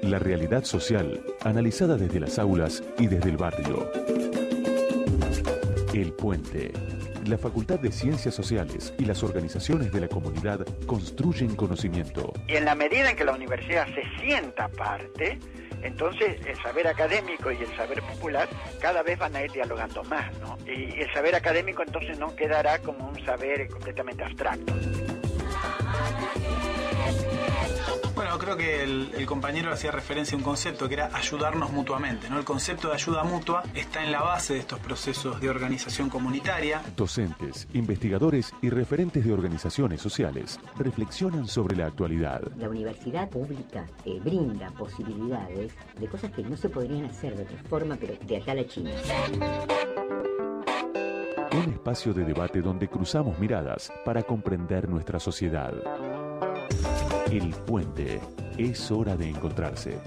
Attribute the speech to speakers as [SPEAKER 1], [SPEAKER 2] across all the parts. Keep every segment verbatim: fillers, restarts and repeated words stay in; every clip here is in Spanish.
[SPEAKER 1] La realidad social, analizada desde las aulas y desde el barrio. El Puente. La Facultad de Ciencias Sociales y las organizaciones de la comunidad construyen conocimiento.
[SPEAKER 2] Y en la medida en que la universidad se sienta parte, entonces el saber académico y el saber popular cada vez van a ir dialogando más, ¿no? Y el saber académico entonces no quedará como un saber completamente abstracto.
[SPEAKER 3] Bueno, creo que el, el compañero hacía referencia a un concepto que era ayudarnos mutuamente, ¿no? El concepto de ayuda mutua está en la base de estos procesos de organización comunitaria.
[SPEAKER 1] Docentes, investigadores y referentes de organizaciones sociales reflexionan sobre la actualidad.
[SPEAKER 4] La universidad pública eh, brinda posibilidades de cosas que no se podrían hacer de otra forma, pero de acá a la China.
[SPEAKER 1] Un espacio de debate donde cruzamos miradas para comprender nuestra sociedad. El Puente. Es hora de encontrarse.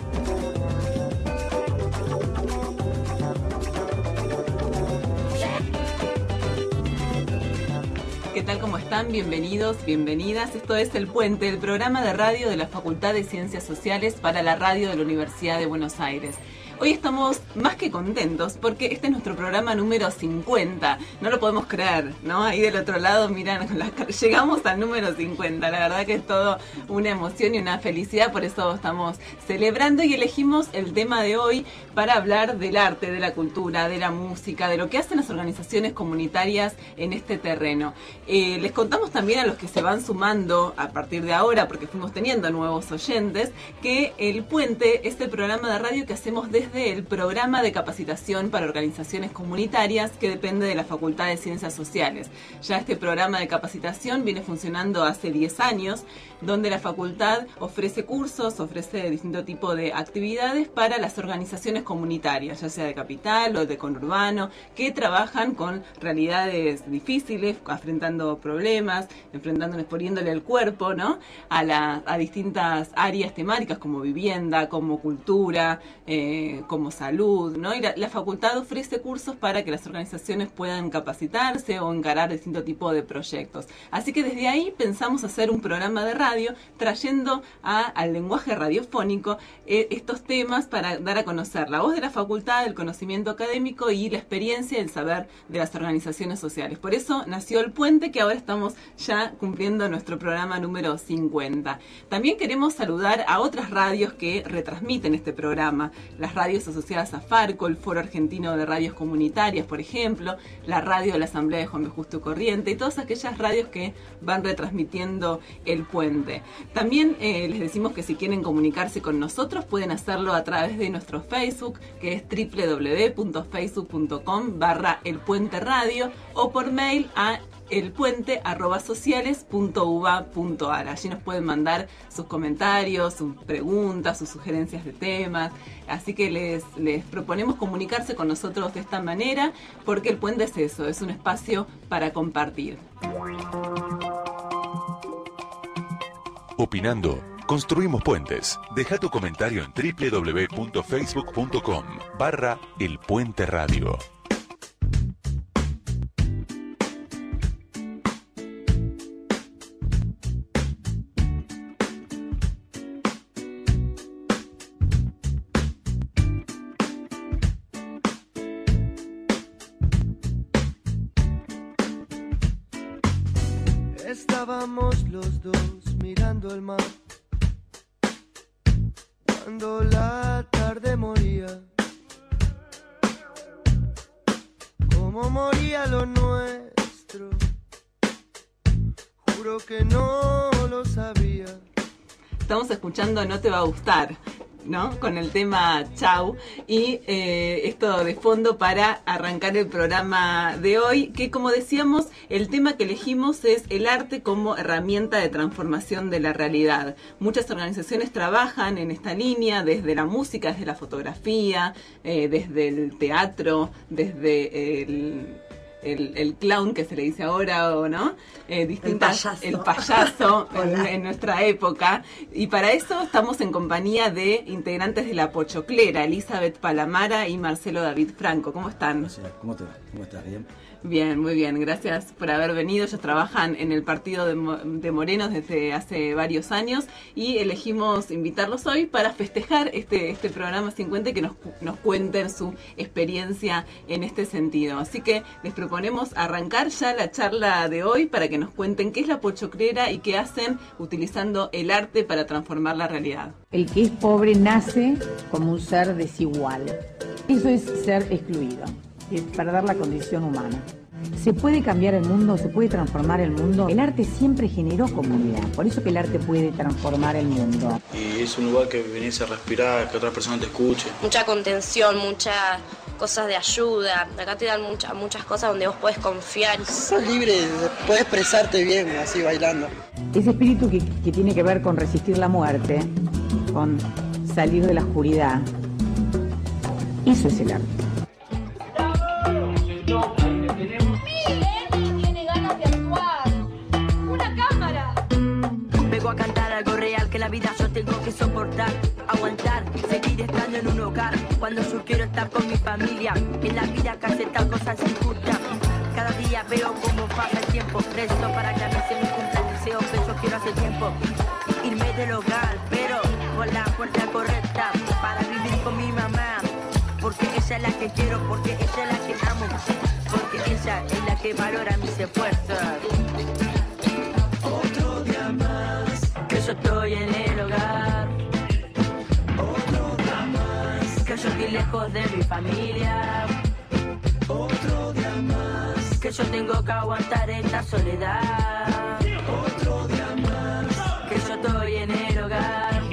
[SPEAKER 5] ¿Qué tal? ¿Cómo están? Bienvenidos, bienvenidas. Esto es El Puente, el programa de radio de la Facultad de Ciencias Sociales para la radio de la Universidad de Buenos Aires. Hoy estamos más que contentos porque este es nuestro programa número cincuenta. No lo podemos creer, ¿no? Ahí del otro lado, miran, llegamos al número cincuenta. La verdad que es todo una emoción y una felicidad, por eso estamos celebrando y elegimos el tema de hoy para hablar del arte, de la cultura, de la música, de lo que hacen las organizaciones comunitarias en este terreno. Eh, les contamos también a los que se van sumando a partir de ahora, porque fuimos teniendo nuevos oyentes, que El Puente es el programa de radio que hacemos desde el programa de capacitación para organizaciones comunitarias que depende de la Facultad de Ciencias Sociales. Ya este programa de capacitación viene funcionando hace diez años, donde la facultad ofrece cursos, ofrece distinto tipo de actividades para las organizaciones comunitarias, ya sea de capital o de conurbano, que trabajan con realidades difíciles, enfrentando problemas, enfrentándoles, poniéndole el cuerpo, ¿no? a, la, a distintas áreas temáticas como vivienda, como cultura, eh, como salud, ¿no? Y la, la facultad ofrece cursos para que las organizaciones puedan capacitarse o encarar distinto tipo de proyectos. Así que desde ahí pensamos hacer un programa de radio trayendo a, al lenguaje radiofónico eh, estos temas para dar a conocer la voz de la facultad, el conocimiento académico y la experiencia y el saber de las organizaciones sociales. Por eso nació El Puente, que ahora estamos ya cumpliendo nuestro programa número cincuenta. También queremos saludar a otras radios que retransmiten este programa. Las radios asociadas a Farco, el Foro Argentino de Radios Comunitarias, por ejemplo, la radio de la Asamblea de Juan B. Justo Corriente y todas aquellas radios que van retransmitiendo El Puente. También eh, les decimos que si quieren comunicarse con nosotros pueden hacerlo a través de nuestro Facebook, que es doble u doble u doble u punto facebook punto com barra El Puente Radio, o por mail a elpuente arroba sociales punto uva punto ar. Allí nos pueden mandar sus comentarios, sus preguntas, sus sugerencias de temas. Así que les, les proponemos comunicarse con nosotros de esta manera, porque El Puente es eso, es un espacio para compartir.
[SPEAKER 1] Opinando, construimos puentes. Deja tu comentario en doble u doble u doble u punto facebook punto com barra El Puente Radio.
[SPEAKER 6] Estábamos los dos mirando el mar cuando la tarde moría, como moría lo nuestro, juro que no lo sabía.
[SPEAKER 5] Estamos escuchando No Te Va a Gustar, ¿no? Con el tema Chau y eh, esto de fondo para arrancar el programa de hoy, que como decíamos, el tema que elegimos es el arte como herramienta de transformación de la realidad. Muchas organizaciones trabajan en esta línea, desde la música, desde la fotografía, eh, desde el teatro, desde el... El, el clown que se le dice ahora, o no, eh, distintas, el payaso, el payaso en, en nuestra época, y para eso estamos en compañía de integrantes de La Pochoclera, Elizabeth Palamara y Marcelo David Franco. ¿Cómo están?
[SPEAKER 7] ¿Cómo te va? ¿Cómo estás? ¿Bien?
[SPEAKER 5] Bien, muy bien, gracias por haber venido. Ellos trabajan en el partido de, Mo- de Morenos desde hace varios años y elegimos invitarlos hoy para festejar este, este programa cincuenta y que nos, nos cuenten su experiencia en este sentido. Así que les proponemos arrancar ya la charla de hoy para que nos cuenten qué es la pochoclera y qué hacen utilizando el arte para transformar la realidad.
[SPEAKER 7] El que es pobre nace como un ser desigual. Eso es ser excluido, es perder la condición humana. ¿Se puede cambiar el mundo? ¿Se puede transformar el mundo? El arte siempre generó comunidad, por eso que el arte puede transformar el mundo.
[SPEAKER 8] Y es un lugar que venís a respirar, que otras personas te escuchen.
[SPEAKER 9] Mucha contención, muchas cosas de ayuda. Acá te dan muchas muchas cosas donde vos podés confiar.
[SPEAKER 10] Sos libre, podés expresarte bien así bailando.
[SPEAKER 7] Ese espíritu que, que tiene que ver con resistir la muerte, con salir de la oscuridad, eso es el arte.
[SPEAKER 11] A cantar algo real que la vida yo tengo que soportar, aguantar, seguir estando en un hogar. Cuando yo quiero estar con mi familia, en la vida que aceptar cosas injustas. Cada día veo cómo pasa el tiempo, rezo para que a mí se me cumpla el deseo que yo quiero hace tiempo. Irme del hogar, pero con la puerta correcta, para vivir con mi mamá. Porque ella es la que quiero, porque ella es la que amo, porque ella es la que valora mis esfuerzos. Otro día más que yo estoy en el hogar, otro día más que yo estoy lejos de mi familia, otro día más que yo tengo que aguantar esta soledad, otro día más que yo estoy en el hogar,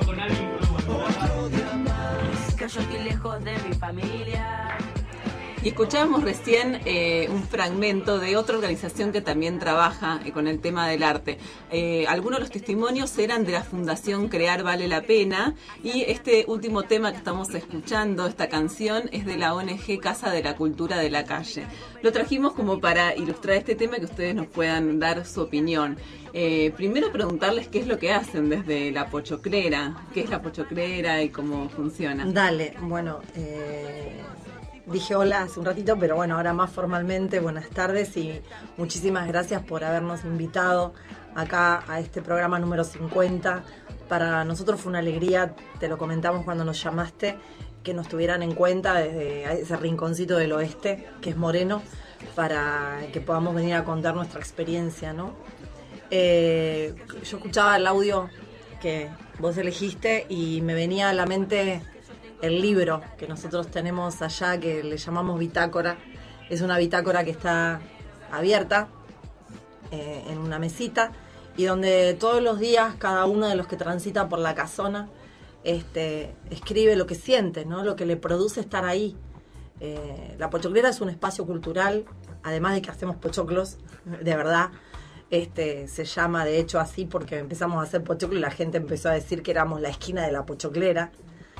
[SPEAKER 11] otro día más que yo estoy lejos de mi familia.
[SPEAKER 5] Y escuchábamos recién eh, un fragmento de otra organización que también trabaja eh, con el tema del arte. Eh, algunos de los testimonios eran de la Fundación Crear Vale la Pena y este último tema que estamos escuchando, esta canción, es de la O N G Casa de la Cultura de la Calle. Lo trajimos como para ilustrar este tema y que ustedes nos puedan dar su opinión. Eh, primero preguntarles qué es lo que hacen desde la pochoclera, qué es la pochoclera y cómo funciona.
[SPEAKER 12] Dale, bueno... Eh... Dije hola hace un ratito, pero bueno, ahora más formalmente, buenas tardes y muchísimas gracias por habernos invitado acá a este programa número cincuenta. Para nosotros fue una alegría, te lo comentamos cuando nos llamaste, que nos tuvieran en cuenta desde ese rinconcito del oeste, que es Moreno, para que podamos venir a contar nuestra experiencia, ¿no? Eh, yo escuchaba el audio que vos elegiste y me venía a la mente... el libro que nosotros tenemos allá, que le llamamos bitácora. Es una bitácora que está abierta eh, en una mesita y donde todos los días cada uno de los que transita por la casona este, escribe lo que siente, ¿no? Lo que le produce estar ahí. Eh, la pochoclera es un espacio cultural, además de que hacemos pochoclos, de verdad. Este, se llama de hecho así porque empezamos a hacer pochoclo y la gente empezó a decir que éramos la esquina de la pochoclera.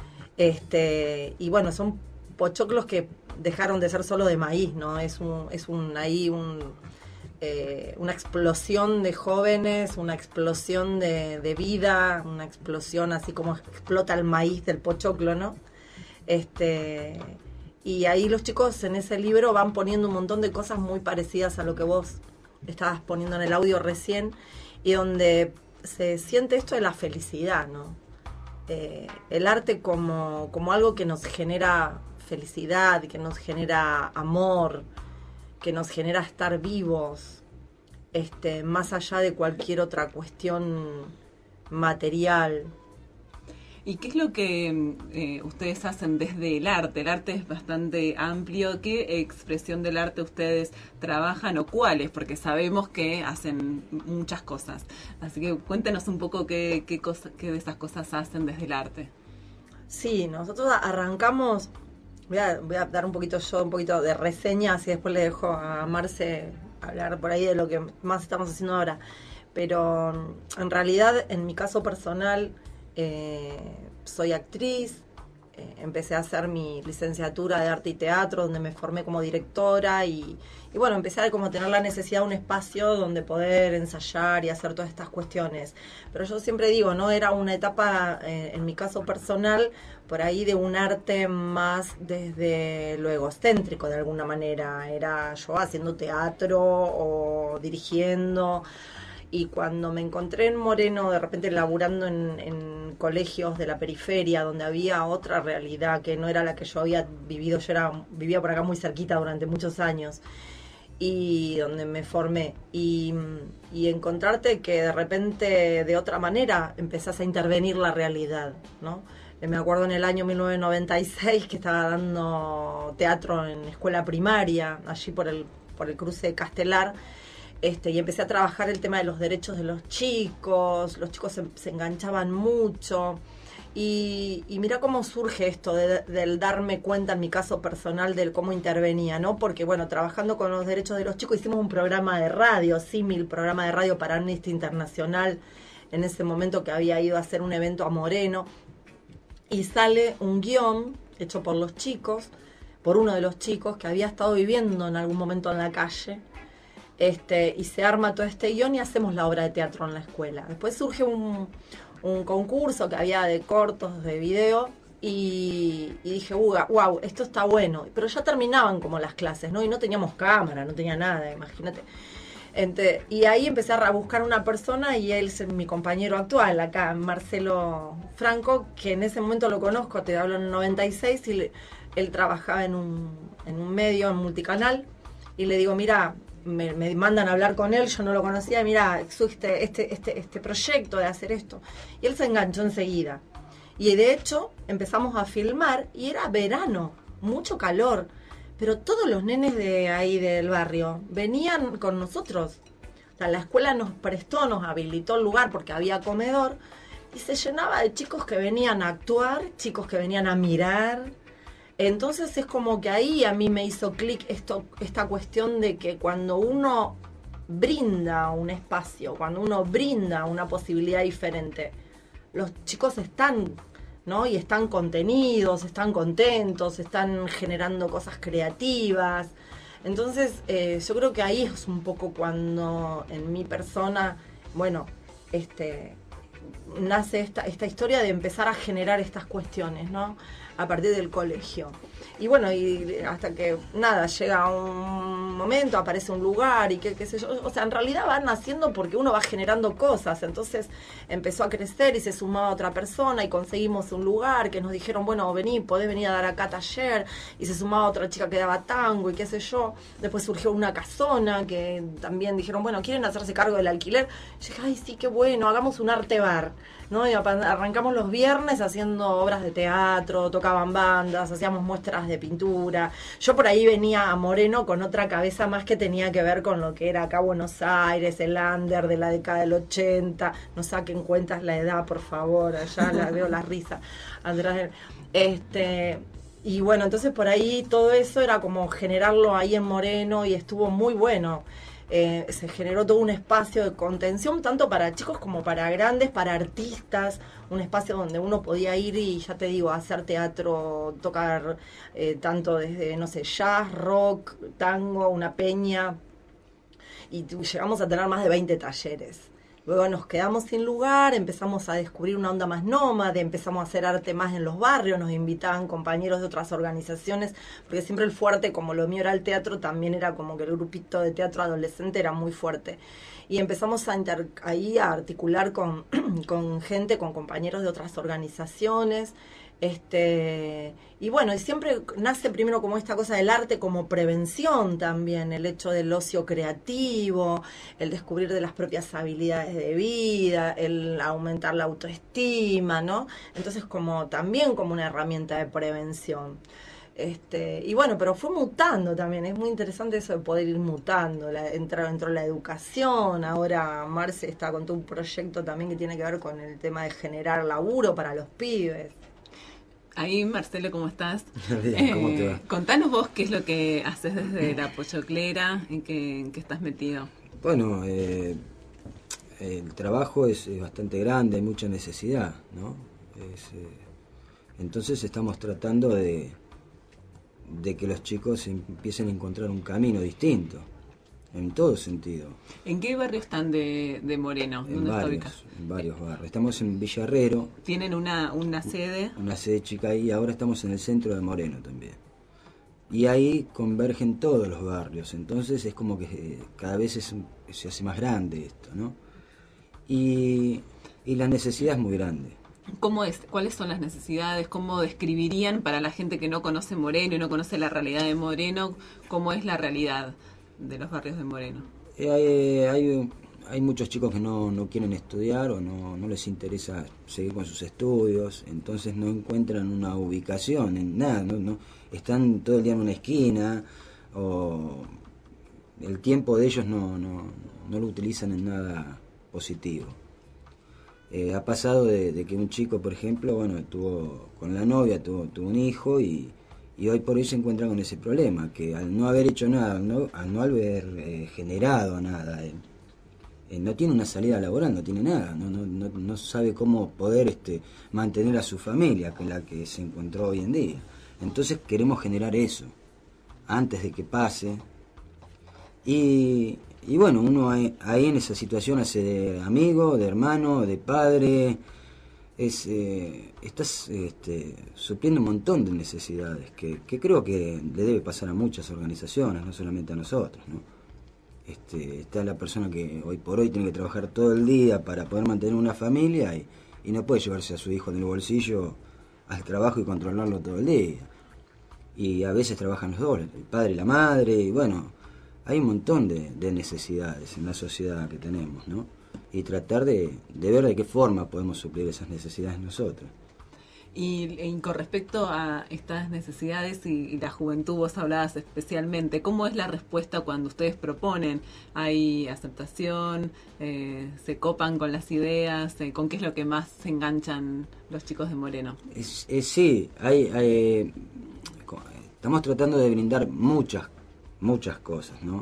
[SPEAKER 12] Este, y bueno, son pochoclos que dejaron de ser solo de maíz, ¿no? Es un, es un ahí un, eh, una explosión de jóvenes, una explosión de, de vida, una explosión así como explota el maíz del pochoclo, ¿no? Este, y ahí los chicos en ese libro van poniendo un montón de cosas muy parecidas a lo que vos estabas poniendo en el audio recién, y donde se siente esto de la felicidad, ¿no? Eh, el arte como, como algo que nos genera felicidad, que nos genera amor, que nos genera estar vivos, este, más allá de cualquier otra cuestión material.
[SPEAKER 5] ¿Y qué es lo que eh, ustedes hacen desde el arte? El arte es bastante amplio. ¿Qué expresión del arte ustedes trabajan o cuáles? Porque sabemos que hacen muchas cosas. Así que cuéntenos un poco qué, qué, cosa, qué de esas cosas hacen desde el arte.
[SPEAKER 12] Sí, nosotros arrancamos... Voy a, voy a dar un poquito yo, un poquito de reseñas y después le dejo a Marce hablar por ahí de lo que más estamos haciendo ahora. Pero en realidad, en mi caso personal... Eh, soy actriz, eh, empecé a hacer mi licenciatura de arte y teatro, donde me formé como directora y, y bueno, empecé a como tener la necesidad de un espacio donde poder ensayar y hacer todas estas cuestiones. Pero yo siempre digo, no era una etapa, eh, en mi caso personal, por ahí de un arte más desde lo egocéntrico de alguna manera. Era yo haciendo teatro o dirigiendo. Y cuando me encontré en Moreno, de repente laburando en, en colegios de la periferia, donde había otra realidad que no era la que yo había vivido, yo era, vivía por acá muy cerquita durante muchos años, y donde me formé, y, y encontrarte que de repente de otra manera empezás a intervenir la realidad, ¿no? Me acuerdo en el año mil novecientos noventa y seis que estaba dando teatro en escuela primaria, allí por el, por el cruce de Castelar, Este, y empecé a trabajar el tema de los derechos de los chicos, los chicos se, se enganchaban mucho, y, y mira cómo surge esto de, del darme cuenta en mi caso personal del cómo intervenía, ¿no? Porque bueno, trabajando con los derechos de los chicos hicimos un programa de radio, símil, programa de radio para Amnesty Internacional, en ese momento que había ido a hacer un evento a Moreno, y sale un guión hecho por los chicos, por uno de los chicos que había estado viviendo en algún momento en la calle. Este, y se arma todo este guión y hacemos la obra de teatro en la escuela. Después surge un, un concurso que había de cortos, de video, y, y dije, wow, esto está bueno. Pero ya terminaban como las clases, ¿no? Y no teníamos cámara, no tenía nada, imagínate. Ente, y ahí empecé a buscar una persona, y él es mi compañero actual acá, Marcelo Franco, que en ese momento lo conozco, te hablo en el noventa y seis, y le, él trabajaba en un, en un medio, en multicanal, y le digo, mira, Me, me mandan a hablar con él, yo no lo conocía, mira, existe este, este, este proyecto de hacer esto. Y él se enganchó enseguida. Y de hecho empezamos a filmar y era verano, mucho calor. Pero todos los nenes de ahí del barrio venían con nosotros. O sea, la escuela nos prestó, nos habilitó el lugar porque había comedor. Y se llenaba de chicos que venían a actuar, chicos que venían a mirar. Entonces es como que ahí a mí me hizo clic esto, esta cuestión de que cuando uno brinda un espacio, cuando uno brinda una posibilidad diferente, los chicos están, ¿no? Y están contenidos, están contentos, están generando cosas creativas. Entonces eh, yo creo que ahí es un poco cuando en mi persona, bueno, este... nace esta, esta historia de empezar a generar estas cuestiones, ¿no? A partir del colegio. Y bueno, y hasta que, nada, llega un momento, aparece un lugar y qué, qué sé yo. O sea, en realidad van naciendo porque uno va generando cosas. Entonces empezó a crecer y se sumaba otra persona y conseguimos un lugar que nos dijeron, bueno, vení, podés venir a dar acá taller. Y se sumaba otra chica que daba tango y qué sé yo. Después surgió una casona que también dijeron, bueno, ¿quieren hacerse cargo del alquiler? Y yo dije, ay, sí, qué bueno, hagamos un arte bar, ¿no? Y arrancamos los viernes haciendo obras de teatro, tocaban bandas, hacíamos muestras de pintura. Yo por ahí venía a Moreno con otra cabeza más que tenía que ver con lo que era acá Buenos Aires, el under de la década del ochenta. No saquen cuentas la edad, por favor, allá la veo la risa. Andrés, este... Y bueno, entonces por ahí todo eso era como generarlo ahí en Moreno y estuvo muy bueno. Eh, se generó todo un espacio de contención, tanto para chicos como para grandes, para artistas, un espacio donde uno podía ir y, ya te digo, hacer teatro, tocar eh, tanto desde, no sé, jazz, rock, tango, una peña, y llegamos a tener más de veinte talleres. Luego nos quedamos sin lugar, empezamos a descubrir una onda más nómade, empezamos a hacer arte más en los barrios, nos invitaban compañeros de otras organizaciones, porque siempre el fuerte, como lo mío era el teatro, también era como que el grupito de teatro adolescente era muy fuerte. Y empezamos a inter, ahí a articular con, con gente, con compañeros de otras organizaciones. Este, y bueno, y siempre nace primero como esta cosa del arte como prevención también, el hecho del ocio creativo, el descubrir de las propias habilidades de vida, el aumentar la autoestima, ¿no? Entonces como también como una herramienta de prevención. Este, y bueno, pero fue mutando también, es muy interesante eso de poder ir mutando, la, entró dentro de la educación, ahora Marce está con todo un proyecto también que tiene que ver con el tema de generar laburo para los pibes.
[SPEAKER 5] Ahí, Marcelo, ¿cómo estás?
[SPEAKER 13] Bien, ¿cómo te va?
[SPEAKER 5] Eh, contanos vos qué es lo que haces desde la Pochoclera, en qué, en qué estás metido.
[SPEAKER 13] Bueno, eh, el trabajo es, es bastante grande, hay mucha necesidad, ¿no? Es, eh, Entonces estamos tratando de, de que los chicos empiecen a encontrar un camino distinto, en todo sentido.
[SPEAKER 5] ¿En qué barrio están de, de Moreno?
[SPEAKER 13] En
[SPEAKER 5] ¿Dónde
[SPEAKER 13] varios,
[SPEAKER 5] está ubicado?
[SPEAKER 13] en varios barrios. Estamos en Villa Herrero.
[SPEAKER 5] ¿Tienen una, una sede?
[SPEAKER 13] Una sede chica ahí, ahora estamos en el centro de Moreno también. Y ahí convergen todos los barrios, entonces es como que eh, cada vez es, se hace más grande esto, ¿no? Y, y la necesidad es muy grande.
[SPEAKER 5] ¿Cómo es? ¿Cuáles son las necesidades? ¿Cómo describirían para la gente que no conoce Moreno y no conoce la realidad de Moreno, cómo es la realidad de los barrios de Moreno?
[SPEAKER 13] Eh, hay, hay, hay muchos chicos que no, no quieren estudiar o no, no les interesa seguir con sus estudios, entonces no encuentran una ubicación en nada, no, no, están todo el día en una esquina o el tiempo de ellos no, no, no lo utilizan en nada positivo. Eh, ha pasado de, de que un chico, por ejemplo, bueno, tuvo con la novia, tuvo, tuvo un hijo y, y hoy por hoy se encuentra con ese problema, que al no haber hecho nada, al no, al no haber eh, generado nada, eh, eh, no tiene una salida laboral, no tiene nada, no, no, no, no sabe cómo poder este, mantener a su familia, que es la que se encontró hoy en día. Entonces queremos generar eso, antes de que pase. Y, y bueno, uno ahí, ahí en esa situación hace de amigo, de hermano, de padre. Es, eh, estás este, supliendo un montón de necesidades que, que creo que le debe pasar a muchas organizaciones, no solamente a nosotros, ¿no? Este, está la persona que hoy por hoy tiene que trabajar todo el día para poder mantener una familia y, y no puede llevarse a su hijo en el bolsillo al trabajo y controlarlo todo el día. Y a veces trabajan los dos, el padre y la madre, y bueno, hay un montón de, de necesidades en la sociedad que tenemos, ¿no? Y tratar de, de ver de qué forma podemos suplir esas necesidades nosotros.
[SPEAKER 5] Y, y con respecto a estas necesidades y, y la juventud, vos hablabas especialmente, ¿cómo es la respuesta cuando ustedes proponen? ¿Hay aceptación? Eh, ¿Se copan con las ideas? Eh, ¿Con qué es lo que más se enganchan los chicos de Moreno?
[SPEAKER 13] Es, es, sí, hay, hay, estamos tratando de brindar muchas, muchas cosas, ¿no?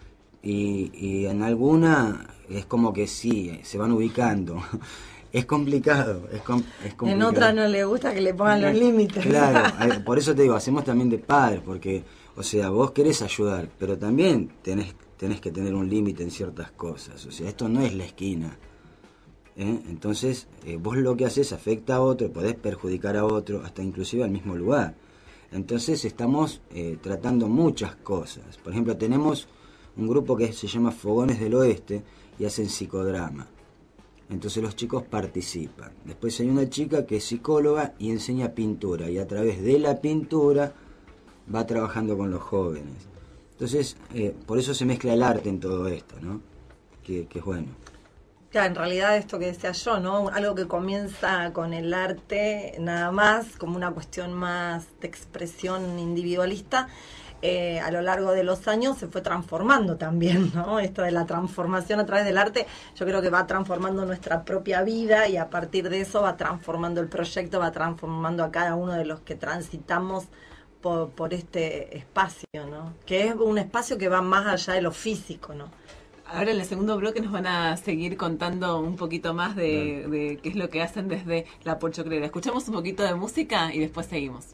[SPEAKER 13] Y, y en alguna es como que sí, se van ubicando. Es complicado, es, com es complicado.
[SPEAKER 12] En otra no le gusta que le pongan los límites.
[SPEAKER 13] Claro, por eso te digo, hacemos también de padres, porque, o sea, vos querés ayudar, pero también tenés, tenés que tener un límite en ciertas cosas. O sea, esto no es la esquina. ¿eh? Entonces, eh, vos lo que haces afecta a otro, podés perjudicar a otro, hasta inclusive al mismo lugar. Entonces, estamos eh, tratando muchas cosas. Por ejemplo, tenemos un grupo que se llama Fogones del Oeste y hacen psicodrama. Entonces los chicos participan. Después hay una chica que es psicóloga y enseña pintura. Y a través de la pintura va trabajando con los jóvenes. Entonces, eh, por eso se mezcla el arte en todo esto, ¿no? Que, que es bueno.
[SPEAKER 12] Claro, en realidad esto que decía yo, ¿no? Algo que comienza con el arte nada más, como una cuestión más de expresión individualista, Eh, a lo largo de los años se fue transformando también, ¿no? Esto de la transformación a través del arte, yo creo que va transformando nuestra propia vida y a partir de eso va transformando el proyecto, va transformando a cada uno de los que transitamos por, por este espacio, ¿no? Que es un espacio que va más allá de lo físico, ¿no?
[SPEAKER 5] Ahora en el segundo bloque nos van a seguir contando un poquito más de, de qué es lo que hacen desde la Pochoclera. Escuchamos un poquito de música y después seguimos.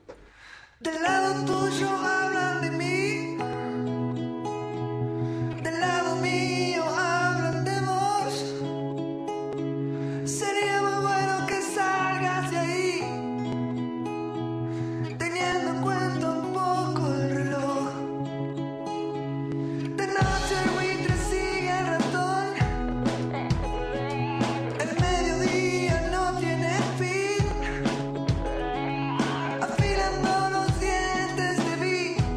[SPEAKER 6] Del lado tuyo hablan de mí, del lado mío hablan de vos. Sería muy bueno que salgas de ahí, teniendo en cuenta un poco el reloj. De noche el buitre sigue el ratón, el mediodía no tiene fin, afilando los dientes de vidrio.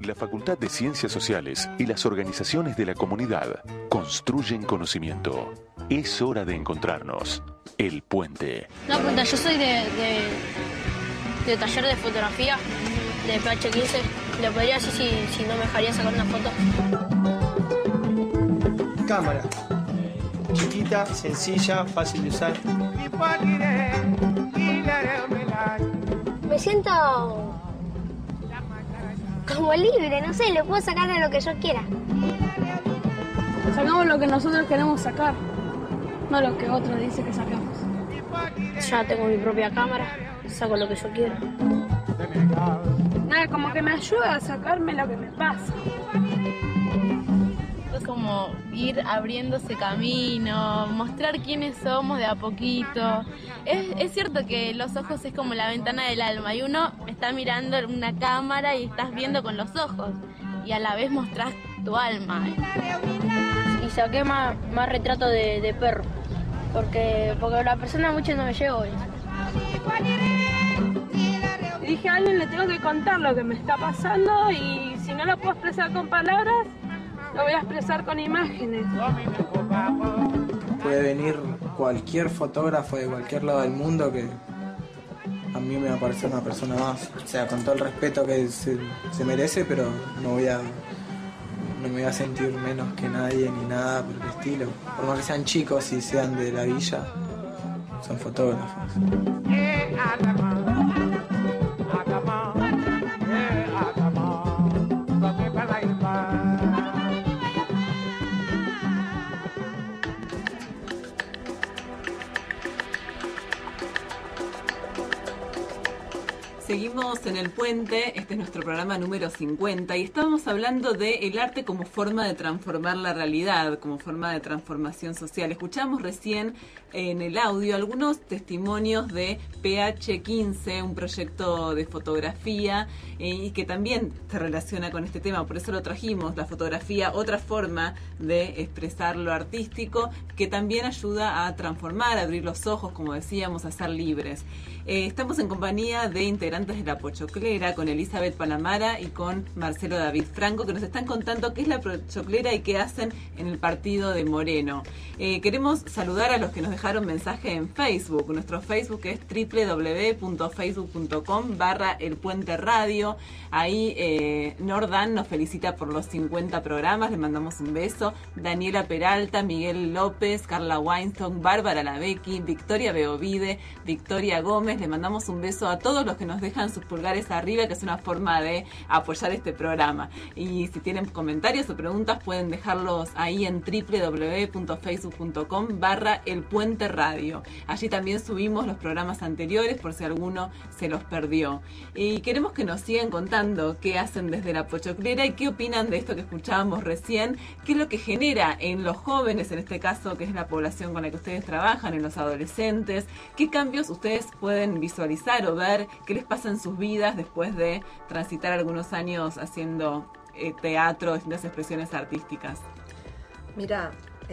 [SPEAKER 1] La Facultad de Ciencias Sociales y las organizaciones de la comunidad construyen conocimiento. Es hora de encontrarnos. El Puente.
[SPEAKER 14] Una pregunta, yo soy de, de, de taller de fotografía, de P H quince. ¿Le podría decir si, si no me dejaría sacar una foto?
[SPEAKER 15] Cámara. Chiquita, sencilla, fácil de usar.
[SPEAKER 14] Me siento como libre, no sé, le puedo sacar de lo que yo quiera.
[SPEAKER 16] Sacamos lo que nosotros queremos sacar, no lo que otros dicen que sacamos.
[SPEAKER 14] Ya tengo mi propia cámara, saco lo que yo quiero.
[SPEAKER 16] Nada, como que me ayuda a sacarme lo que me pasa.
[SPEAKER 17] Es como ir abriéndose camino, mostrar quiénes somos de a poquito. Es, es cierto que los ojos es como la ventana del alma y uno está mirando una cámara y estás viendo con los ojos y a la vez mostrás tu alma.
[SPEAKER 14] Y saqué más, más retrato de, de perro, porque, porque la persona mucho no me llegó hoy.
[SPEAKER 16] Dije a alguien le tengo que contar lo que me está pasando y si no lo puedo expresar con palabras, lo voy a expresar con imágenes.
[SPEAKER 15] Puede venir cualquier fotógrafo de cualquier lado del mundo que a mí me va a parecer una persona más. O sea, con todo el respeto que se, se merece, pero no voy a no me voy a sentir menos que nadie ni nada por el estilo. Por más que sean chicos y sean de la villa, son fotógrafos.
[SPEAKER 5] Seguimos en El Puente, este es nuestro programa número cincuenta y estábamos hablando de el arte como forma de transformar la realidad, como forma de transformación social. Escuchamos recién en el audio algunos testimonios de P H quince, un proyecto de fotografía eh, y que también se relaciona con este tema, por eso lo trajimos, la fotografía, otra forma de expresar lo artístico que también ayuda a transformar, a abrir los ojos, como decíamos, a ser libres. Eh, estamos en compañía de integrantes de La Pochoclera, con Elizabeth Palamara y con Marcelo David Franco, que nos están contando qué es La Pochoclera y qué hacen en el partido de Moreno. Eh, queremos saludar a los que nos dejaron mensaje en Facebook. Nuestro Facebook es doble u doble u doble u punto facebook punto com barra El Puente Radio. Ahí eh, Nordan nos felicita por los cincuenta programas, le mandamos un beso. Daniela Peralta, Miguel López, Carla Weinstein, Bárbara Lavecchi, Victoria Beovide, Victoria Gómez. Le mandamos un beso a todos los que nos dejan sus pulgares arriba, que es una forma de apoyar este programa. Y si tienen comentarios o preguntas pueden dejarlos ahí en doble u doble u doble u punto facebook punto com barra El Puente Radio. Allí también subimos los programas anteriores por si alguno se los perdió. Y queremos que nos sigan contando qué hacen desde La Pochoclera y qué opinan de esto que escuchábamos recién, qué es lo que genera en los jóvenes, en este caso que es la población con la que ustedes trabajan, en los adolescentes, qué cambios ustedes pueden visualizar o ver, qué les pasa en sus vidas después de transitar algunos años haciendo eh, teatro, distintas expresiones artísticas.
[SPEAKER 12] Mira,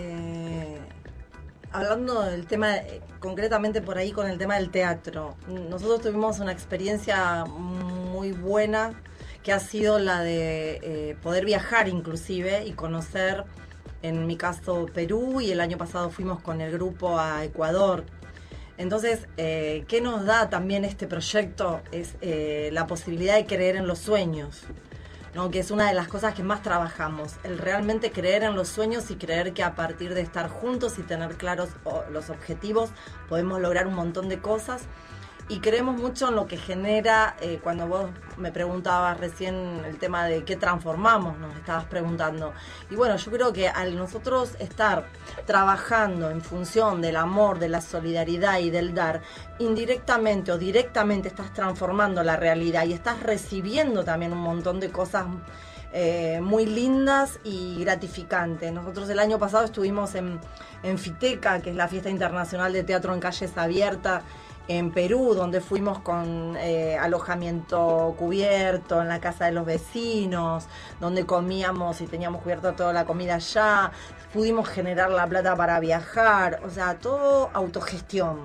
[SPEAKER 12] eh, hablando del tema, eh, concretamente por ahí con el tema del teatro, nosotros tuvimos una experiencia muy buena que ha sido la de eh, poder viajar inclusive y conocer, en mi caso, Perú, y el año pasado fuimos con el grupo a Ecuador. Entonces, eh, ¿qué nos da también este proyecto? Es eh, la posibilidad de creer en los sueños, ¿no? Que es una de las cosas que más trabajamos, el realmente creer en los sueños y creer que a partir de estar juntos y tener claros oh, los objetivos podemos lograr un montón de cosas. Y creemos mucho en lo que genera, eh, cuando vos me preguntabas recién el tema de qué transformamos, nos estabas preguntando. Y bueno, yo creo que al nosotros estar trabajando en función del amor, de la solidaridad y del dar, indirectamente o directamente estás transformando la realidad y estás recibiendo también un montón de cosas eh, muy lindas y gratificantes. Nosotros el año pasado estuvimos en, en FITECA, que es la Fiesta Internacional de Teatro en Calles Abiertas, en Perú, donde fuimos con eh, alojamiento cubierto en la casa de los vecinos, donde comíamos y teníamos cubierta toda la comida allá, pudimos generar la plata para viajar, o sea, todo autogestión.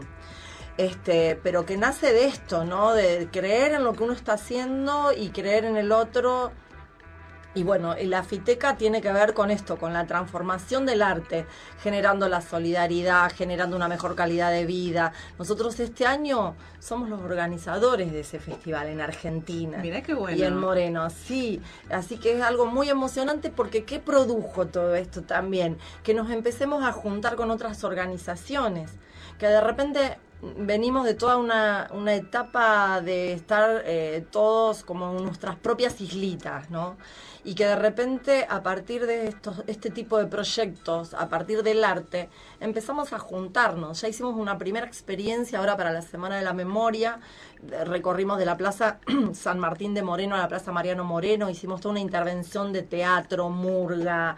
[SPEAKER 12] Este, pero que nace de esto, ¿no? De creer en lo que uno está haciendo y creer en el otro Y bueno, la Fiteca tiene que ver con esto, con la transformación del arte, generando la solidaridad, generando una mejor calidad de vida. Nosotros este año somos los organizadores de ese festival en Argentina.
[SPEAKER 5] Mirá qué bueno.
[SPEAKER 12] Y en Moreno, sí. Así que es algo muy emocionante porque ¿qué produjo todo esto también? Que nos empecemos a juntar con otras organizaciones, que de repente venimos de toda una, una etapa de estar eh, todos como en nuestras propias islitas, ¿no? Y que de repente a partir de estos, este tipo de proyectos, a partir del arte, empezamos a juntarnos. Ya hicimos una primera experiencia ahora para la Semana de la Memoria, recorrimos de la Plaza San Martín de Moreno a la Plaza Mariano Moreno, hicimos toda una intervención de teatro, murga,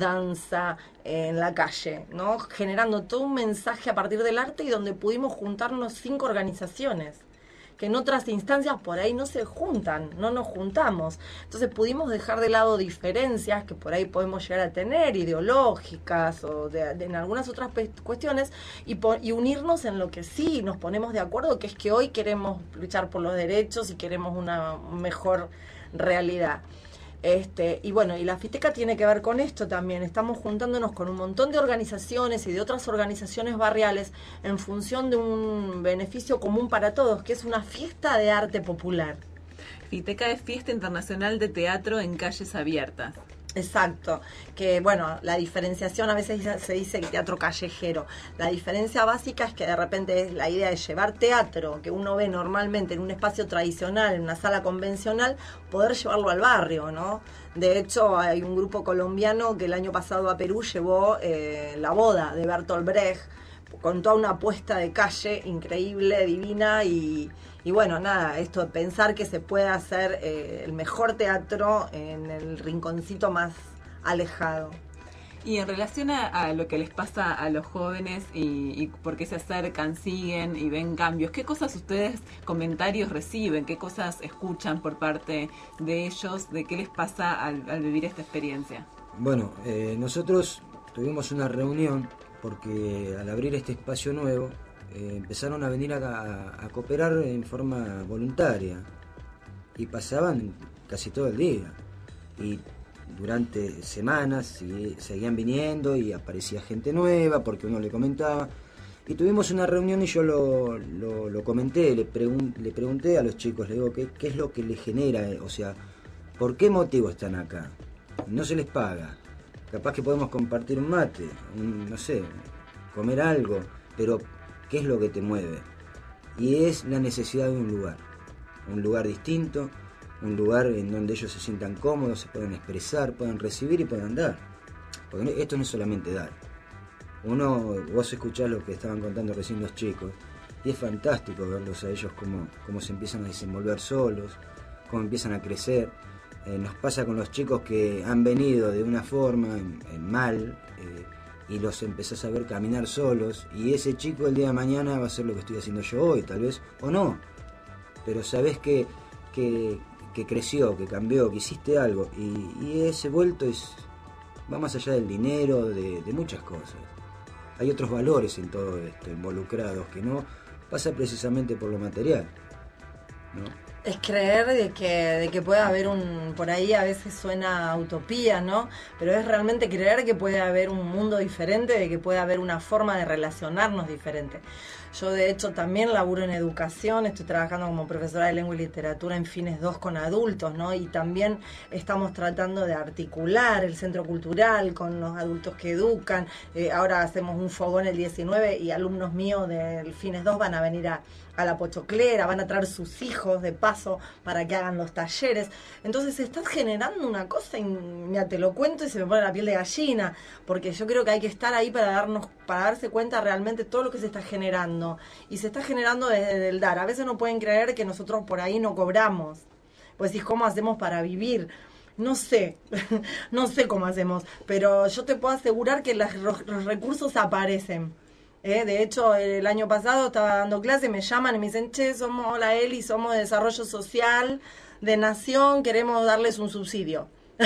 [SPEAKER 12] danza en la calle, ¿no? Generando todo un mensaje a partir del arte y donde pudimos juntarnos cinco organizaciones que en otras instancias por ahí no se juntan, no nos juntamos. Entonces pudimos dejar de lado diferencias que por ahí podemos llegar a tener, ideológicas o de, de, en algunas otras cuestiones, y, po y unirnos en lo que sí nos ponemos de acuerdo, que es que hoy queremos luchar por los derechos y queremos una mejor realidad. Este, y bueno, y la Fiteca tiene que ver con esto también. Estamos juntándonos con un montón de organizaciones y de otras organizaciones barriales en función de un beneficio común para todos, que es una fiesta de arte popular.
[SPEAKER 5] Fiteca es Fiesta Internacional de Teatro en Calles Abiertas.
[SPEAKER 12] Exacto, que bueno, la diferenciación a veces se dice teatro callejero. La diferencia básica es que de repente es la idea de llevar teatro que uno ve normalmente en un espacio tradicional, en una sala convencional, poder llevarlo al barrio, ¿no? De hecho, hay un grupo colombiano que el año pasado a Perú llevó eh, La Boda de Bertolt Brecht, con toda una puesta de calle increíble, divina y... Y bueno, nada, esto de pensar que se puede hacer eh, el mejor teatro en el rinconcito más alejado.
[SPEAKER 5] Y en relación a, a lo que les pasa a los jóvenes y, y por qué se acercan, siguen y ven cambios, ¿qué cosas ustedes, comentarios reciben? ¿Qué cosas escuchan por parte de ellos? ¿De qué les pasa al, al vivir esta experiencia?
[SPEAKER 13] Bueno, eh, nosotros tuvimos una reunión porque al abrir este espacio nuevo, Eh, empezaron a venir a, a, a cooperar en forma voluntaria y pasaban casi todo el día y durante semanas y, seguían viniendo y aparecía gente nueva porque uno le comentaba y tuvimos una reunión y yo lo, lo, lo comenté, le, pregun le pregunté a los chicos, le digo, ¿qué, qué es lo que les genera? O sea, ¿por qué motivo están acá? No se les paga, capaz que podemos compartir un mate, un, no sé, comer algo, pero ¿qué es lo que te mueve? Y es la necesidad de un lugar, un lugar distinto, un lugar en donde ellos se sientan cómodos, se puedan expresar, puedan recibir y puedan dar. Porque esto no es solamente dar. Uno, vos escuchás lo que estaban contando recién los chicos, y es fantástico verlos a ellos cómo, cómo se empiezan a desenvolver solos, cómo empiezan a crecer. Eh, nos pasa con los chicos que han venido de una forma en, en mal, eh, y los empezás a ver caminar solos, y ese chico el día de mañana va a hacer lo que estoy haciendo yo hoy, tal vez, o no, pero sabés que, que, que creció, que cambió, que hiciste algo, y, y ese vuelto es, va más allá del dinero, de, de muchas cosas. Hay otros valores en todo esto, involucrados, que no pasa precisamente por lo material, ¿no?
[SPEAKER 12] Es creer de que, de que puede haber un, por ahí a veces suena utopía, ¿no? Pero es realmente creer que puede haber un mundo diferente, de que puede haber una forma de relacionarnos diferente. Yo de hecho también laburo en educación, estoy trabajando como profesora de lengua y literatura en Fines dos con adultos, ¿no? Y también estamos tratando de articular el centro cultural con los adultos que educan. Eh, ahora hacemos un fogón el diecinueve y alumnos míos del Fines dos van a venir a, a la Pochoclera, van a traer sus hijos de paso para que hagan los talleres. Entonces se está generando una cosa, y mira, te lo cuento y se me pone la piel de gallina, porque yo creo que hay que estar ahí para darnos, para darse cuenta realmente todo lo que se está generando. Y se está generando desde el dar. A veces no pueden creer que nosotros por ahí no cobramos. Pues decís, ¿cómo hacemos para vivir? No sé, no sé cómo hacemos, pero yo te puedo asegurar que las, los recursos aparecen. ¿Eh? De hecho, el año pasado estaba dando clase, me llaman y me dicen, che, somos, hola Eli, somos de Desarrollo Social, de Nación, queremos darles un subsidio.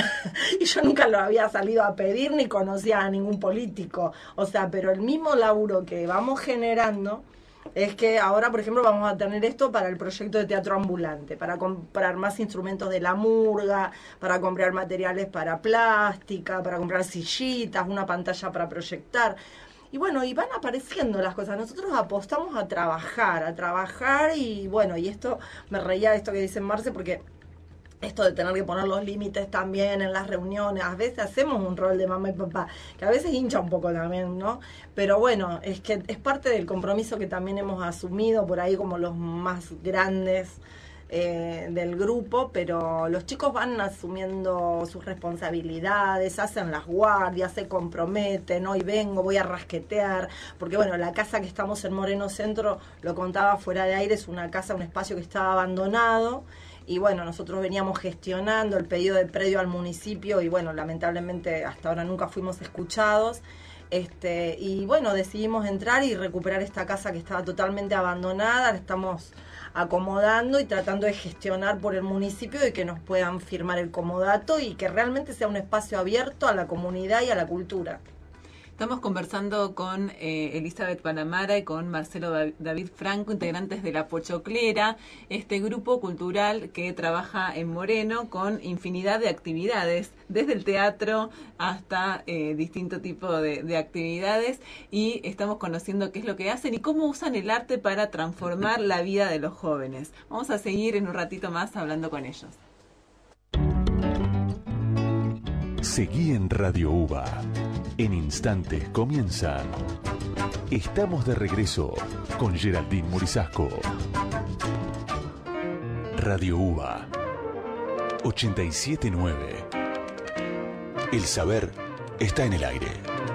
[SPEAKER 12] Y yo nunca lo había salido a pedir ni conocía a ningún político. O sea, pero el mismo laburo que vamos generando es que ahora, por ejemplo, vamos a tener esto para el proyecto de teatro ambulante, para comprar más instrumentos de la murga, para comprar materiales para plástica, para comprar sillitas, una pantalla para proyectar. Y bueno, y van apareciendo las cosas. Nosotros apostamos a trabajar, a trabajar y bueno, y esto, me reía de esto que dice Marce, porque esto de tener que poner los límites también en las reuniones, a veces hacemos un rol de mamá y papá, que a veces hincha un poco también, ¿no? Pero bueno, es que es parte del compromiso que también hemos asumido por ahí como los más grandes eh, del grupo, pero los chicos van asumiendo sus responsabilidades, hacen las guardias, se comprometen, hoy vengo, voy a rasquetear, porque bueno, la casa que estamos en Moreno Centro, lo contaba fuera de aire, es una casa, un espacio que estaba abandonado. Y bueno, nosotros veníamos gestionando el pedido de predio al municipio y bueno, lamentablemente hasta ahora nunca fuimos escuchados. Este, y bueno, decidimos entrar y recuperar esta casa que estaba totalmente abandonada. La estamos acomodando y tratando de gestionar por el municipio y que nos puedan firmar el comodato y que realmente sea un espacio abierto a la comunidad y a la cultura.
[SPEAKER 5] Estamos conversando con eh, Elizabeth Palamara y con Marcelo David Franco, integrantes de La Pochoclera, este grupo cultural que trabaja en Moreno con infinidad de actividades, desde el teatro hasta eh, distinto tipo de, de actividades, y estamos conociendo qué es lo que hacen y cómo usan el arte para transformar la vida de los jóvenes. Vamos a seguir en un ratito más hablando con ellos.
[SPEAKER 1] Seguí en Radio UBA. En instantes comienza Estamos de regreso con Geraldine Morisasco. Radio UBA ochenta y siete punto nueve. El saber está en el aire.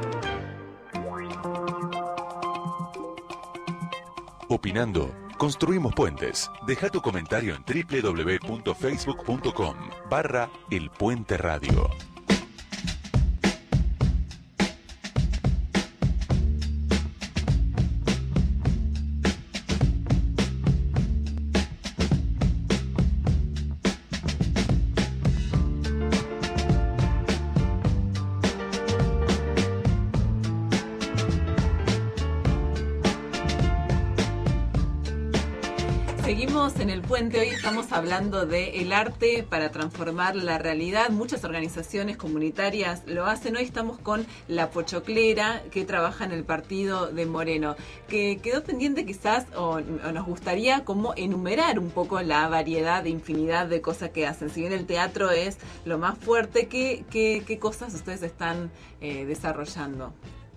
[SPEAKER 1] Opinando, construimos puentes. Deja tu comentario en doble u doble u doble u punto facebook punto com barra El Puente Radio.
[SPEAKER 5] Seguimos en El Puente. Hoy estamos hablando de el arte para transformar la realidad. Muchas organizaciones comunitarias lo hacen. Hoy estamos con La Pochoclera, que trabaja en el partido de Moreno, que quedó pendiente quizás, o, o nos gustaría como enumerar un poco la variedad de infinidad de cosas que hacen. Si bien el teatro es lo más fuerte, ¿qué, qué, qué cosas ustedes están eh, desarrollando?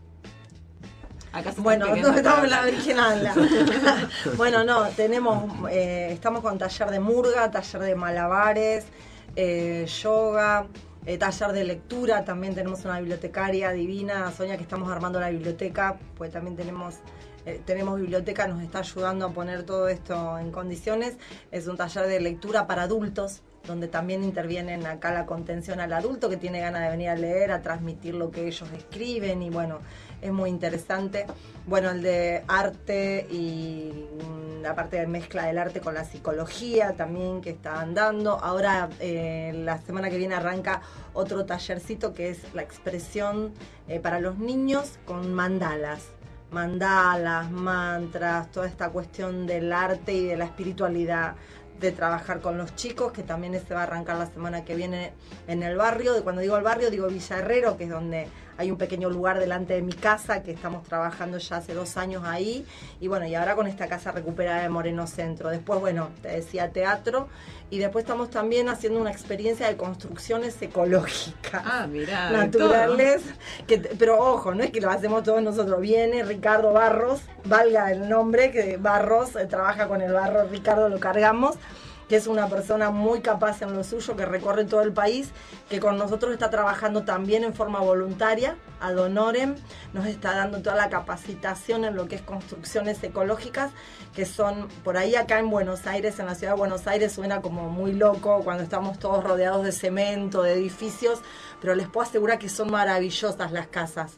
[SPEAKER 5] Acá se
[SPEAKER 12] bueno, no estamos en la original. Bueno, no, tenemos, eh, estamos con taller de murga, taller de malabares, eh, yoga, eh, taller de lectura. También tenemos una bibliotecaria divina, Sonia, que estamos armando la biblioteca, pues también tenemos... Eh, tenemos biblioteca, nos está ayudando a poner todo esto en condiciones. Es un taller de lectura para adultos, donde también intervienen acá la contención al adulto que tiene ganas de venir a leer, a transmitir lo que ellos escriben, y bueno, es muy interesante. Bueno, el de arte y la parte de mezcla del arte con la psicología también que está andando. Ahora, eh, la semana que viene arranca otro tallercito que es la expresión eh, para los niños con mandalas. Mandalas, mantras, toda esta cuestión del arte y de la espiritualidad, de trabajar con los chicos, que también se va a arrancar la semana que viene en el barrio. De cuando digo el barrio, digo Villa Herrero, que es donde hay un pequeño lugar delante de mi casa, que estamos trabajando ya hace dos años ahí, y bueno, y ahora con esta casa recuperada de Moreno Centro. Después, bueno, te decía teatro, y después estamos también haciendo una experiencia de construcciones ecológicas.
[SPEAKER 5] Ah, mirá,
[SPEAKER 12] naturales, que, pero ojo, no es que lo hacemos todos nosotros. Viene Ricardo Barros, valga el nombre, que Barros eh, trabaja con el barro, Ricardo lo cargamos, que es una persona muy capaz en lo suyo, que recorre todo el país, que con nosotros está trabajando también en forma voluntaria, ad honorem, nos está dando toda la capacitación en lo que es construcciones ecológicas, que son, por ahí acá en Buenos Aires, en la ciudad de Buenos Aires, suena como muy loco cuando estamos todos rodeados de cemento, de edificios, pero les puedo asegurar que son maravillosas las casas.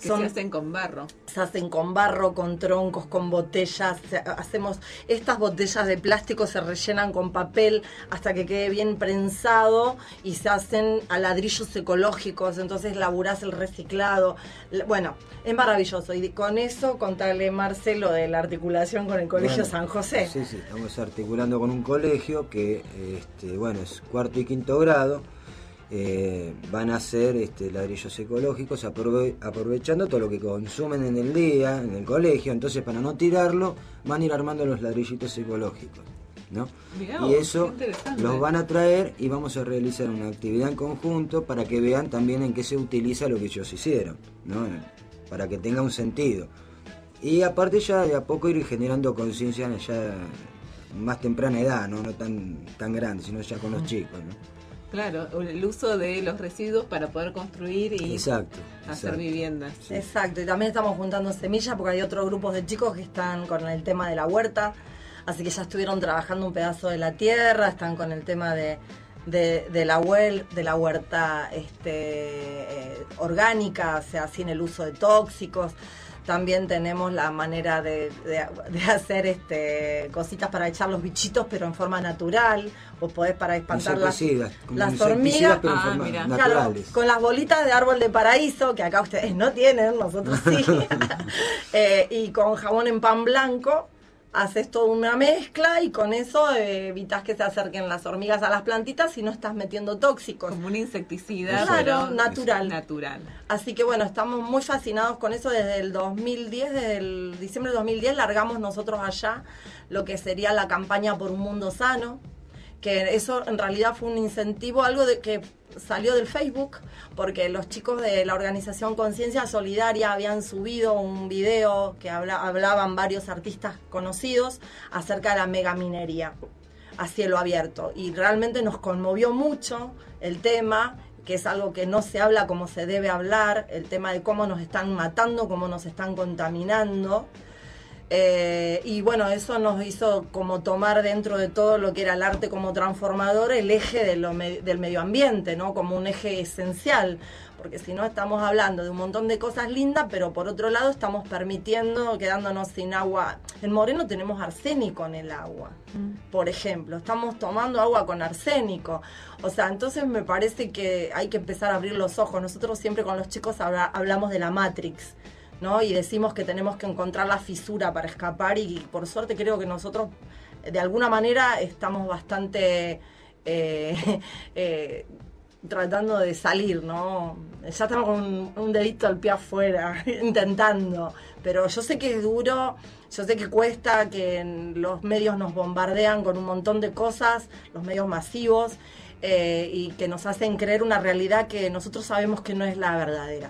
[SPEAKER 5] Que
[SPEAKER 12] son,
[SPEAKER 5] se hacen con barro.
[SPEAKER 12] Se hacen con barro, con troncos, con botellas. Hacemos estas botellas de plástico, se rellenan con papel hasta que quede bien prensado y se hacen a ladrillos ecológicos. Entonces laburás el reciclado. Bueno, es maravilloso. Y con eso, contarle, Marcelo, de la articulación con el Colegio
[SPEAKER 13] bueno,
[SPEAKER 12] San José.
[SPEAKER 13] Sí, sí, estamos articulando con un colegio que, este, bueno, es cuarto y quinto grado. Eh, van a hacer este, ladrillos ecológicos aprove aprovechando todo lo que consumen en el día en el colegio, entonces para no tirarlo van a ir armando los ladrillitos ecológicos, ¿no?
[SPEAKER 5] Mirá,
[SPEAKER 13] y eso
[SPEAKER 5] interesante.
[SPEAKER 13] Los van a traer y vamos a realizar una actividad en conjunto para que vean también en qué se utiliza lo que ellos hicieron, ¿no? Para que tenga un sentido y aparte ya de a poco ir generando conciencia ya más temprana edad, ¿no? No tan, tan grande, sino ya con los chicos, ¿no?
[SPEAKER 5] Claro, el uso de los residuos para poder construir y
[SPEAKER 13] exacto,
[SPEAKER 5] hacer
[SPEAKER 13] exacto.
[SPEAKER 5] viviendas.
[SPEAKER 12] Sí. Exacto, y también estamos juntando semillas porque hay otros grupos de chicos que están con el tema de la huerta, así que ya estuvieron trabajando un pedazo de la tierra, están con el tema de, de, de, la, huel, de la huerta este, eh, orgánica, o sea, sin el uso de tóxicos. También tenemos la manera de, de, de hacer este, cositas para echar los bichitos, pero en forma natural. Vos podés para espantar las, las hormigas.
[SPEAKER 13] Pero
[SPEAKER 12] ah,
[SPEAKER 13] en forma
[SPEAKER 12] mira.
[SPEAKER 13] naturales.
[SPEAKER 12] Claro, con las bolitas de árbol de paraíso, que acá ustedes no tienen, nosotros sí. eh, y con jabón en pan blanco. Haces toda una mezcla y con eso eh, evitas que se acerquen las hormigas a las plantitas y no estás metiendo tóxicos.
[SPEAKER 5] Como un insecticida,
[SPEAKER 12] claro,
[SPEAKER 5] pero
[SPEAKER 12] natural.
[SPEAKER 5] natural.
[SPEAKER 12] Así que bueno, estamos muy fascinados con eso desde el dos mil diez, desde el diciembre del dos mil diez largamos nosotros allá lo que sería la campaña por un mundo sano, que eso en realidad fue un incentivo, algo de que salió del Facebook, porque los chicos de la organización Conciencia Solidaria habían subido un video que habla, hablaban varios artistas conocidos acerca de la megaminería a cielo abierto. Y realmente nos conmovió mucho el tema, que es algo que no se habla como se debe hablar, el tema de cómo nos están matando, cómo nos están contaminando. Eh, y bueno, eso nos hizo como tomar dentro de todo lo que era el arte como transformador el eje de lo me, del medio ambiente, ¿no? Como un eje esencial, porque si no estamos hablando de un montón de cosas lindas, pero por otro lado estamos permitiendo, quedándonos sin agua. En Moreno tenemos arsénico en el agua, mm. por ejemplo, estamos tomando agua con arsénico, o sea, entonces me parece que hay que empezar a abrir los ojos. Nosotros siempre con los chicos habla, hablamos de la Matrix, ¿no? Y decimos que tenemos que encontrar la fisura para escapar y por suerte creo que nosotros de alguna manera estamos bastante eh, eh, tratando de salir, ¿no? Ya estamos con un, un dedito al pie afuera intentando, pero yo sé que es duro, yo sé que cuesta, que los medios nos bombardean con un montón de cosas, los medios masivos, eh, y que nos hacen creer una realidad que nosotros sabemos que no es la verdadera.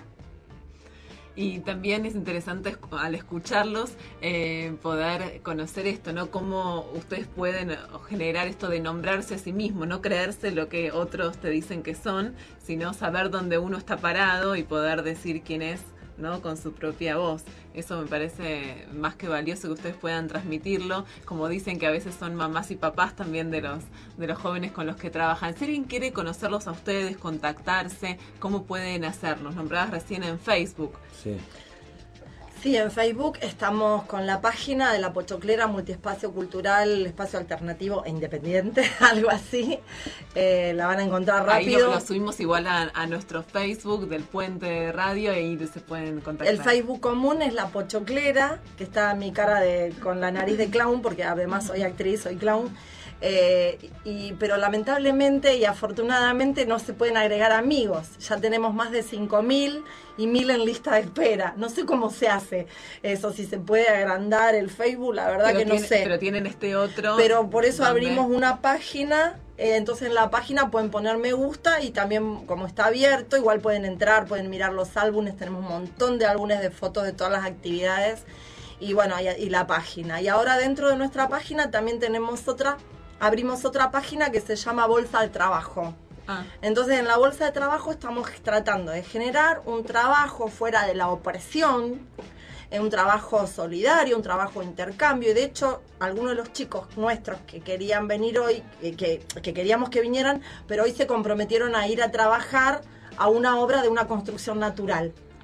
[SPEAKER 5] Y también es interesante al escucharlos eh, poder conocer esto, ¿no? Cómo ustedes pueden generar esto de nombrarse a sí mismo, no creerse lo que otros te dicen que son, sino saber dónde uno está parado y poder decir quién es, ¿no? Con su propia voz. Eso me parece más que valioso que ustedes puedan transmitirlo. Como dicen que a veces son mamás y papás también de los de los jóvenes con los que trabajan. Si alguien quiere conocerlos a ustedes, contactarse, ¿cómo pueden hacerlo? Nombradas recién en Facebook.
[SPEAKER 13] Sí.
[SPEAKER 12] Sí, en Facebook estamos con la página de La Pochoclera, Multiespacio Cultural, Espacio Alternativo e Independiente, algo así. Eh, la van a encontrar rápido.
[SPEAKER 5] Ahí lo, lo subimos igual a, a nuestro Facebook del Puente de Radio y ahí se pueden contactar.
[SPEAKER 12] El Facebook común es La Pochoclera, que está mi cara de con la nariz de clown, porque además soy actriz, soy clown. Eh, y, pero lamentablemente y afortunadamente no se pueden agregar amigos. Ya tenemos más de cinco mil y mil en lista de espera. No sé cómo se hace eso, si se puede agrandar el Facebook, la verdad
[SPEAKER 5] pero
[SPEAKER 12] que
[SPEAKER 5] tiene,
[SPEAKER 12] no sé.
[SPEAKER 5] Pero tienen este otro.
[SPEAKER 12] Pero por eso
[SPEAKER 5] ¿dónde?
[SPEAKER 12] Abrimos una página, eh, entonces en la página pueden poner me gusta y también como está abierto, igual pueden entrar, pueden mirar los álbumes, tenemos un montón de álbumes de fotos de todas las actividades y bueno, y, y la página. Y ahora dentro de nuestra página también tenemos otra, abrimos otra página que se llama Bolsa de Trabajo. Ah. Entonces en la Bolsa de Trabajo estamos tratando de generar un trabajo fuera de la opresión, un trabajo solidario, un trabajo de intercambio, y de hecho algunos de los chicos nuestros que querían venir hoy, que, que queríamos que vinieran, pero hoy se comprometieron a ir a trabajar a una obra de una construcción natural.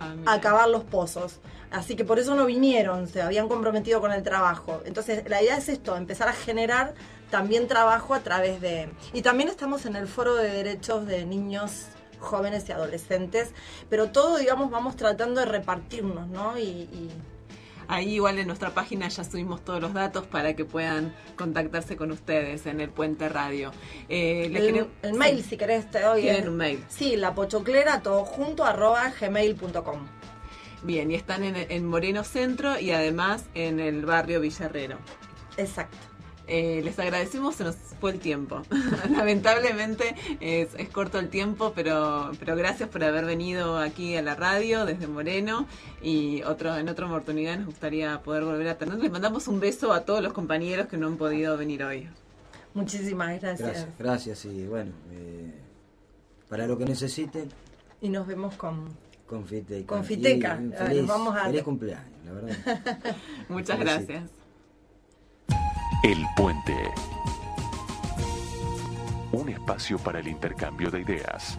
[SPEAKER 5] Ah,
[SPEAKER 12] a cavar los pozos. Así que por eso no vinieron, se habían comprometido con el trabajo. Entonces la idea es esto, empezar a generar también trabajo a través de... Y también estamos en el Foro de Derechos de Niños, Jóvenes y Adolescentes, pero todo, digamos, vamos tratando de repartirnos, ¿no? Y... y
[SPEAKER 5] Ahí igual en nuestra página ya subimos todos los datos para que puedan contactarse con ustedes en el Puente Radio. Eh,
[SPEAKER 12] el,
[SPEAKER 5] queremos,
[SPEAKER 12] el mail,
[SPEAKER 5] sí.
[SPEAKER 12] si querés, te doy.
[SPEAKER 5] Tienen un mail.
[SPEAKER 12] Sí, la pochoclera, todo junto, arroba gmail punto com.
[SPEAKER 5] Bien, y están en, en Moreno Centro y además en el barrio Villarrero.
[SPEAKER 12] Exacto.
[SPEAKER 5] Eh, les agradecemos, se nos fue el tiempo. Lamentablemente es, es corto el tiempo, pero, pero gracias por haber venido aquí a la radio desde Moreno y otro, en otra oportunidad nos gustaría poder volver a tener. Les mandamos un beso a todos los compañeros que no han podido venir hoy.
[SPEAKER 12] Muchísimas gracias.
[SPEAKER 13] Gracias, gracias y bueno, eh, para lo que necesiten.
[SPEAKER 12] Y nos vemos con...
[SPEAKER 13] Confiteca.
[SPEAKER 12] Confiteca.
[SPEAKER 13] Y, y feliz,
[SPEAKER 12] vamos a...
[SPEAKER 13] feliz cumpleaños, la verdad.
[SPEAKER 5] Muchas gracias.
[SPEAKER 1] El Puente. Un espacio para el intercambio de ideas.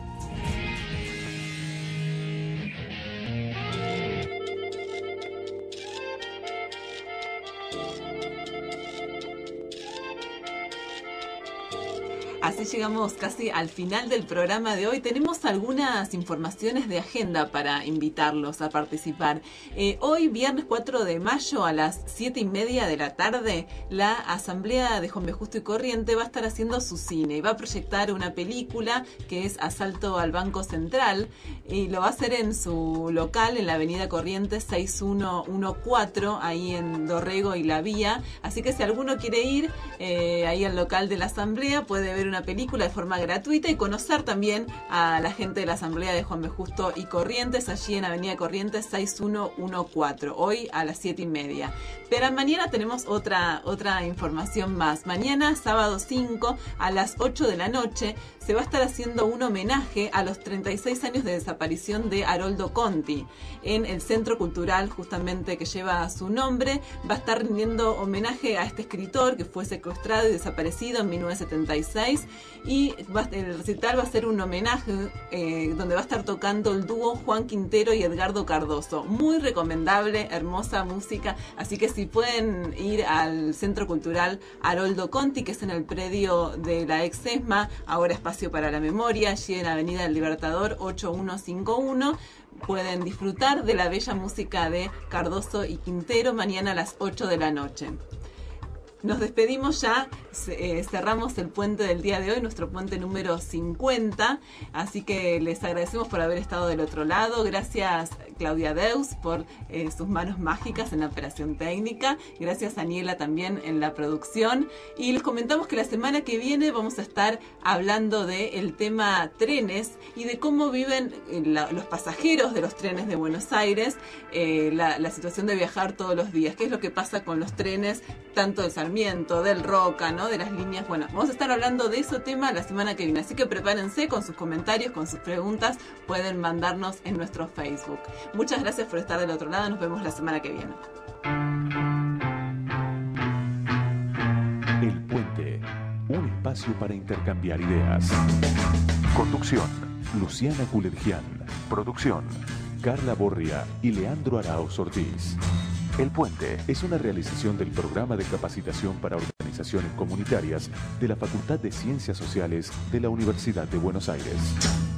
[SPEAKER 5] Así llegamos casi al final del programa de hoy. Tenemos algunas informaciones de agenda para invitarlos a participar. Eh, hoy, viernes cuatro de mayo, a las siete y media de la tarde, la Asamblea de Juan B. Justo y Corriente va a estar haciendo su cine y va a proyectar una película que es Asalto al Banco Central y lo va a hacer en su local en la avenida Corrientes seis uno uno cuatro, ahí en Dorrego y La Vía. Así que si alguno quiere ir eh, ahí al local de la Asamblea, puede ver una película de forma gratuita y conocer también a la gente de la Asamblea de Juan B. Justo y Corrientes, allí en Avenida Corrientes seis uno uno cuatro, hoy a las siete y media. Pero mañana tenemos otra, otra información más. Mañana, sábado cinco, a las ocho de la noche, se va a estar haciendo un homenaje a los treinta y seis años de desaparición de Haroldo Conti. En el Centro Cultural, justamente, que lleva su nombre, va a estar rindiendo homenaje a este escritor que fue secuestrado y desaparecido en mil novecientos setenta y seis. Y va, el recital va a ser un homenaje eh, donde va a estar tocando el dúo Juan Quintero y Edgardo Cardoso. Muy recomendable, hermosa música. Así que si pueden ir al Centro Cultural Haroldo Conti, que es en el predio de la ex ESMA, ahora Espacio para la Memoria, allí en Avenida del Libertador ocho uno cinco uno, pueden disfrutar de la bella música de Cardoso y Quintero mañana a las ocho de la noche. Nos despedimos ya, eh, cerramos el puente del día de hoy, nuestro puente número cincuenta, así que les agradecemos por haber estado del otro lado. Gracias Claudia Deus por eh, sus manos mágicas en la operación técnica, gracias Aniela también en la producción, y les comentamos que la semana que viene vamos a estar hablando del tema trenes y de cómo viven eh, la, los pasajeros de los trenes de Buenos Aires, eh, la, la situación de viajar todos los días, qué es lo que pasa con los trenes, tanto de Sarmiento, del Roca, ¿no? De las líneas. Bueno, vamos a estar hablando de ese tema la semana que viene, así que prepárense con sus comentarios, con sus preguntas, pueden mandarnos en nuestro Facebook. Muchas gracias por estar del otro lado, nos vemos la semana que viene.
[SPEAKER 1] El Puente, un espacio para intercambiar ideas. Conducción, Luciana Culergian. Producción, Carla Borria y Leandro Arauz Ortiz. El Puente es una realización del Programa de Capacitación para Organizaciones Comunitarias de la Facultad de Ciencias Sociales de la Universidad de Buenos Aires.